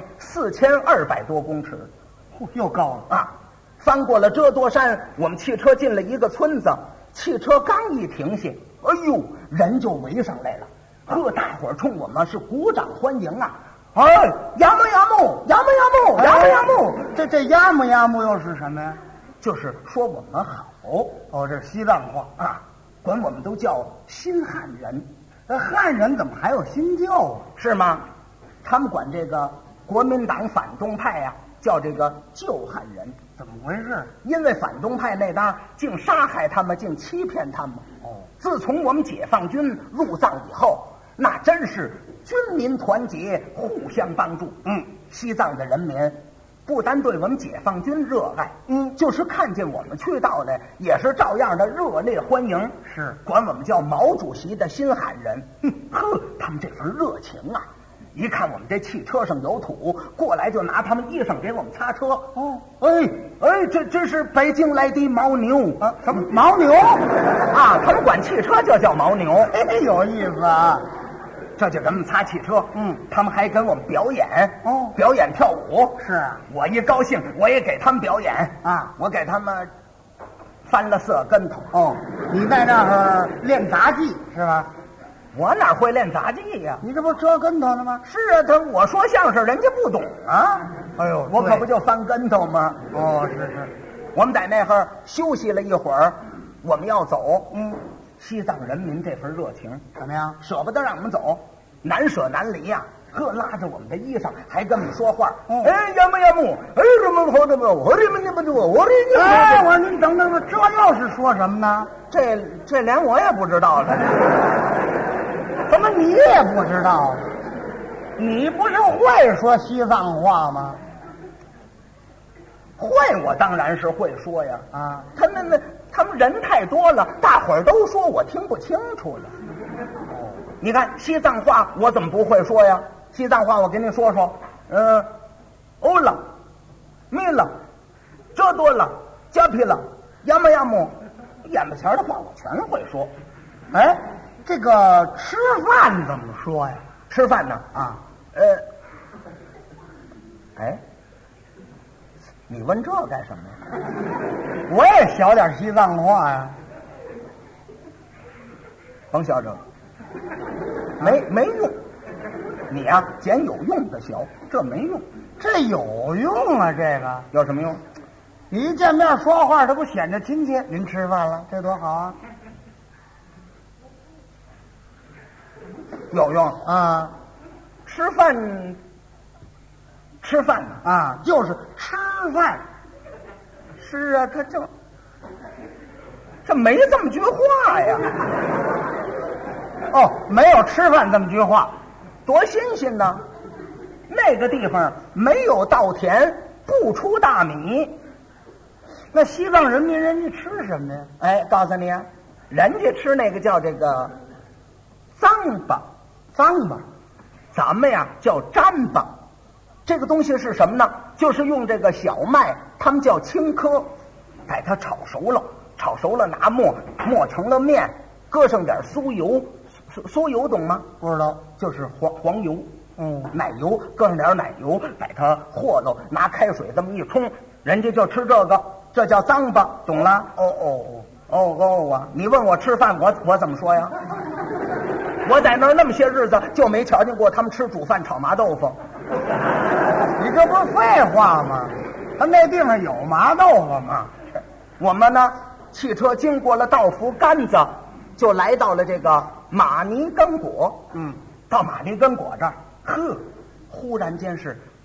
4200多公尺， 又高了啊！翻过了遮多山，我们汽车进了一个村子，汽车刚一停下，哎呦，人就围上来了，大伙儿冲我们是鼓掌欢迎啊！呀么呀么，呀么呀么，呀么呀么， 这呀么呀么又是什么呀？ 就是说我们好。 这是西藏话啊，管我们都叫新汉人。 汉人怎么还有新旧啊？ 是吗？他们管这个国民党反动派呀，叫这个旧汉人。 怎么回事？ 因为反动派那当竟杀害他们，竟欺骗他们。自从我们解放军入藏以后，那真是军民团结，互相帮助。西藏的人民不单对我们解放军热爱，就是看见我们去到的，也是照样的热烈欢迎。 是管我们叫毛主席的新汉人。他们这份热情啊！一看我们这汽车上有土，过来就拿他们衣裳给我们擦车。这是北京来的牦牛啊！ 什么牦牛啊？他们管汽车就叫牦牛， 有意思啊！ 这就给我们擦汽车。他们还跟我们表演表演跳舞。 是啊， 我一高兴，我也给他们表演啊！我给他们翻了4跟头。 你在那儿练杂技是吧？ 我哪会练杂技呀？ 你这不折跟头呢吗？ 是啊，我说相声人家不懂啊。我可不就翻跟头吗？ 是。 我们在那儿休息了一会儿，我们要走。西藏人民这份热情怎么样？ 舍不得让我们走，难舍难离呀。拉着我们的衣裳，还跟我们说话。呀么呀么，什么好的么？我这么你不就我这？ 我说您等，这又是说什么呢？ 这连我也不知道了。 怎么你也不知道？你不是会说西藏话吗？ 会，我当然是会说呀。他们人太多了，大伙儿都说，我听不清楚了。你看西藏话，我怎么不会说呀？西藏话我给你说说。欧了，米了，这多了，加皮了，呀么呀么，眼巴前的话我全会说。 这个吃饭怎么说呀？ 吃饭呢？你问这干什么呀？ 我也学点西藏话呀。 甭学这个，没用。你呀，捡有用的学，这没用。 这有用啊，这个有什么用？ 你一见面说话，这不显着亲切。您吃饭了，这多好啊！ 有用啊！ 吃饭啊，就是吃饭。 是啊，他这没这么句话呀。 没有吃饭这么句话， 多新鲜呢！那个地方没有稻田，不出大米。 那西藏人民人家吃什么呀？ 告诉你啊，人家吃那个叫这个糌粑，咱们呀叫粘粑。这个东西是什么呢？就是用这个小麦，他们叫青稞，把它炒熟了，拿磨成了面，搁上点酥油，酥油懂吗？ 不知道， 就是黄油。奶油，搁上点奶油，把它和了，拿开水这么一冲，人家就吃这个，这叫糌粑，懂了？你问我吃饭，我怎么说呀？我在那儿那么些日子，就没瞧见过他们吃煮饭炒麻豆腐。 你这不是废话吗？他那地方有麻豆腐吗？ 我们呢，汽车经过了道孚杆子，就来到了这个马尼根果。到马尼根果这儿，忽然间是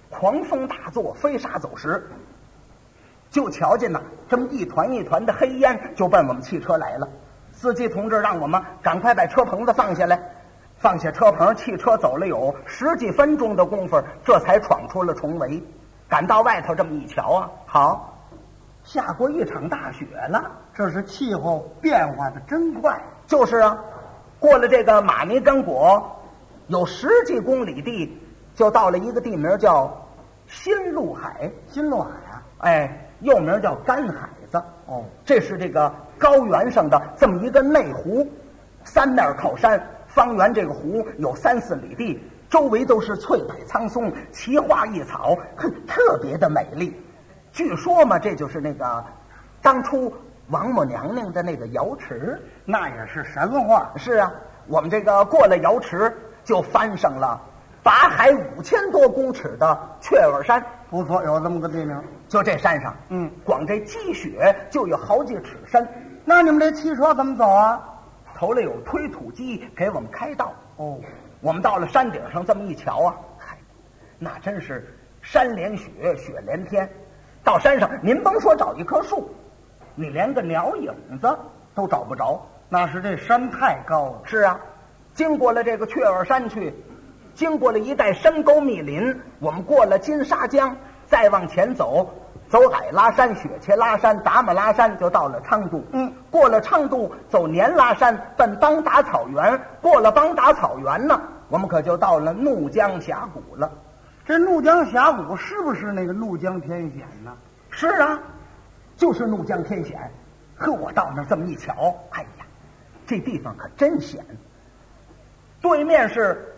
狂风大作，飞沙走石。就瞧见呐，这么一团一团的黑烟就奔我们汽车来了。司机同志让我们赶快把车棚子放下来。放下车棚，汽车走了有10几分钟的功夫，这才闯出了重围。赶到外头这么一瞧啊，好，下过一场大雪了。 这是气候变化的真快。 就是啊，过了这个马尼根果，有10几公里地，就到了一个地名叫新陆海。 新陆海啊， 哎，又名叫干海子。哦，这是这个高原上的这么一个内湖，三面靠山。方圆这个湖有3、4里地，周围都是翠柏苍松，奇花异草，特别的美丽。据说嘛，这就是那个当初王母娘娘的那个瑶池， 那也是神话。 是啊，我们这个过了瑶池，就翻上了8海5000多公尺的雀儿山。 不错，有这么个地名。 就这山上，光这积雪就有好几尺深。 那你们这汽车怎么走啊？ 头里有推土机给我们开道。哦，我们到了山顶上这么一瞧啊，那真是山连雪，雪连天。到山上您甭说找一棵树，你连个鸟影子都找不着。 那是这山太高了。 是啊，经过了这个雀儿山去，经过了一带深沟密林，我们过了金沙江，再往前走，走矮拉山、雪茄拉山、达木拉山，就到了昌都。过了昌都，走年拉山，奔邦达草原。过了邦达草原呢，我们可就到了怒江峡谷了。 这怒江峡谷是不是那个怒江天险呢？ 是啊，就是怒江天险。呵，我到那儿这么一瞧，哎呀，这地方可真险。对面是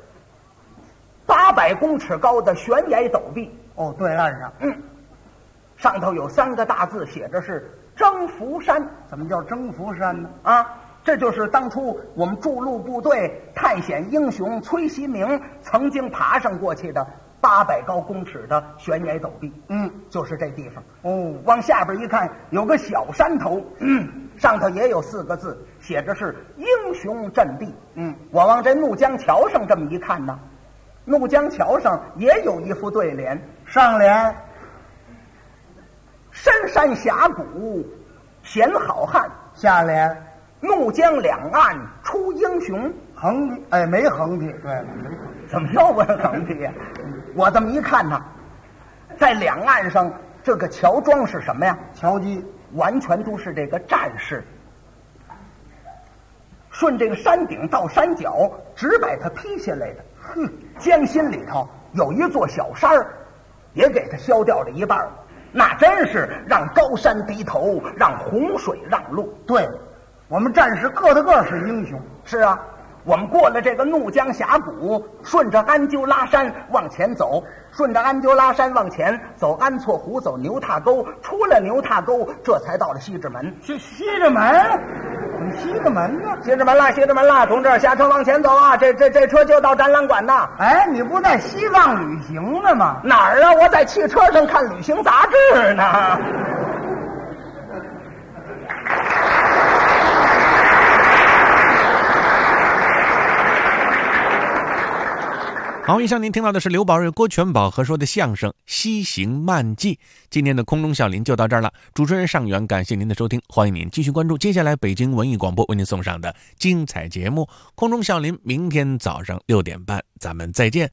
800公尺高的悬崖陡壁。 哦，对岸上。 上头有3个大字，写着是征服山。 怎么叫征服山呢？ 啊，这就是当初我们筑路部队探险英雄崔锡明曾经爬上过去的800高公尺的悬崖陡壁。就是这地方。哦，往下边一看，有个小山头，上头也有4个字，写着是英雄阵地。我往这怒江桥上这么一看呢，怒江桥上也有一副对联， 上联深山峡谷显好汉， 下联怒江两岸出英雄。 横批，哎，没横批。对了，没横批。 怎么又问横批呀？我这么一看呢，在两岸上这个桥桩是什么呀？ 桥基， 完全都是这个战士，顺这个山顶到山脚，直把它劈下来的。江心里头有一座小山儿，也给它削掉了一半。那真是让高山低头，让洪水让路。 对，我们战士个个是英雄。 是啊，我们过了这个怒江峡谷，顺着安鸠拉山往前走，顺着安鸠拉山往前走，安措湖，走牛踏沟，出了牛踏沟，这才到了西直门。 西直门？西直门呢？ 西直门了，西直门了，同志，下车往前走啊！这车就到展览馆呐。 哎，你不在西藏旅行呢吗？ 哪儿啊？我在汽车上看旅行杂志呢。 好，以上您听到的是刘宝瑞、郭全宝合说的相声《西行漫记》。今天的空中笑林就到这儿了，主持人尚远，感谢您的收听，欢迎您继续关注接下来北京文艺广播为您送上的精彩节目。空中笑林，明天早上6点半，咱们再见。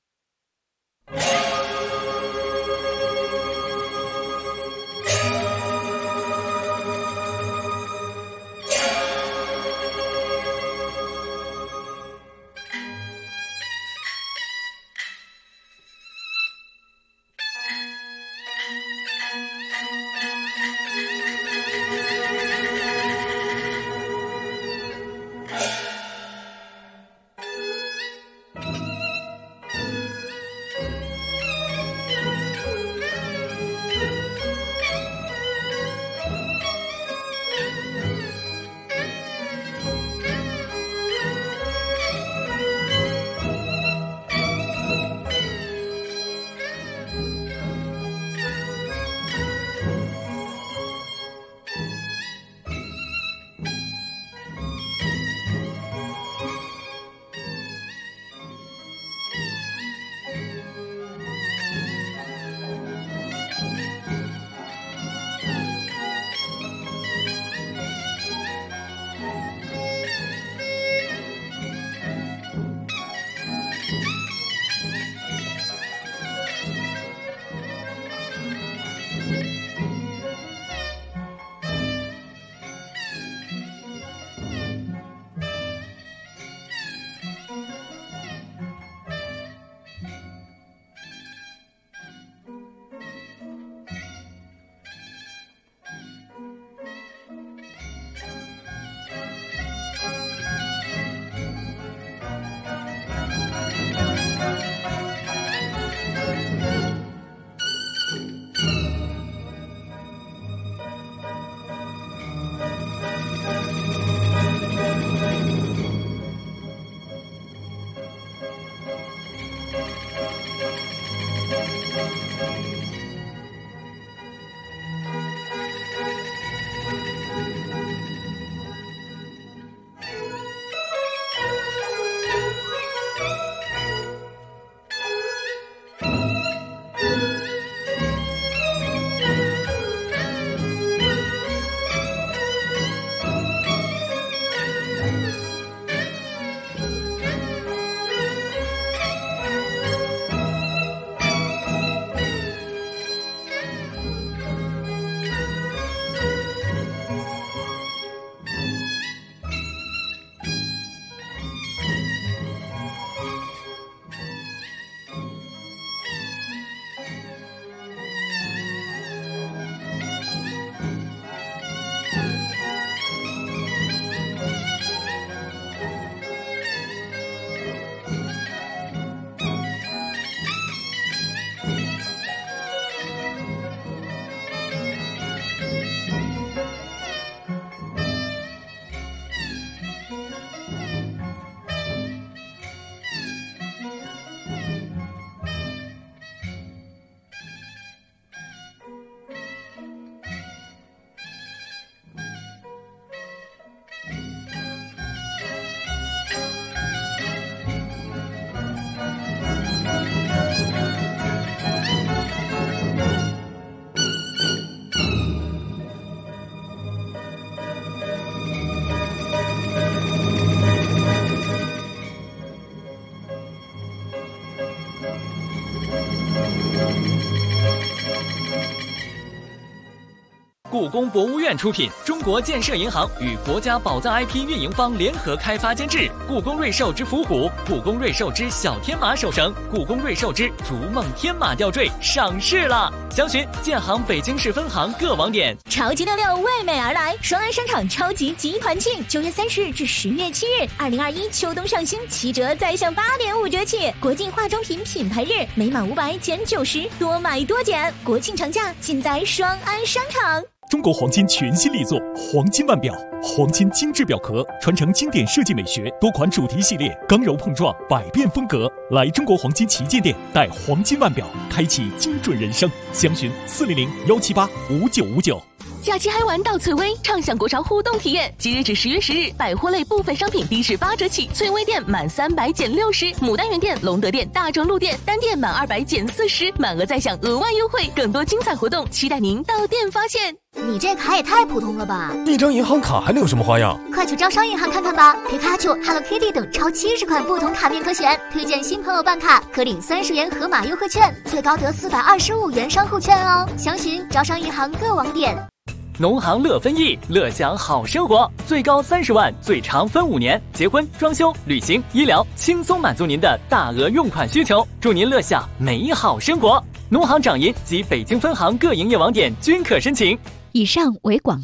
故宫博物院出品，中国建设银行与国家宝藏 IP 运营方联合开发监制。故宫瑞兽之伏虎、故宫瑞兽之小天马手绳、故宫瑞兽之逐梦天马吊坠上市了，详询建行北京市分行各网点。 超级66为美而来，双安商场超级集团庆，9月30日至10月7日，2021秋冬上新7折再享8.5折起，国际化妆品品牌日，每满500减90，多买多减，国庆长假尽在双安商场。 中国黄金全新力作黄金腕表，黄金精致表壳，传承经典设计美学，多款主题系列，刚柔碰撞，百变风格。来中国黄金旗舰店，带黄金腕表，开启精准人生。详询400-178-5959。 假期嗨玩到翠微，畅享国潮互动体验。即日至10月10日，百货类部分商品低至8折起，翠微店满300减60，牡丹园店、隆德店、大众路店单店满200减40，满额再享额外优惠。更多精彩活动，期待您到店发现。 你这卡也太普通了吧！ 一张银行卡还能有什么花样？ 快去招商银行看看吧！皮卡丘、Hello Kitty 等超70款不同卡面可选，推荐新朋友办卡可领30元盒马优惠券，最高得425元商户券哦。详询招商银行各网点。 农行乐分益，乐享好生活，最高30万，最长分5年，结婚、装修、旅行、医疗，轻松满足您的大额用款需求，祝您乐享美好生活。农行掌银及北京分行各营业网点均可申请。 以上为广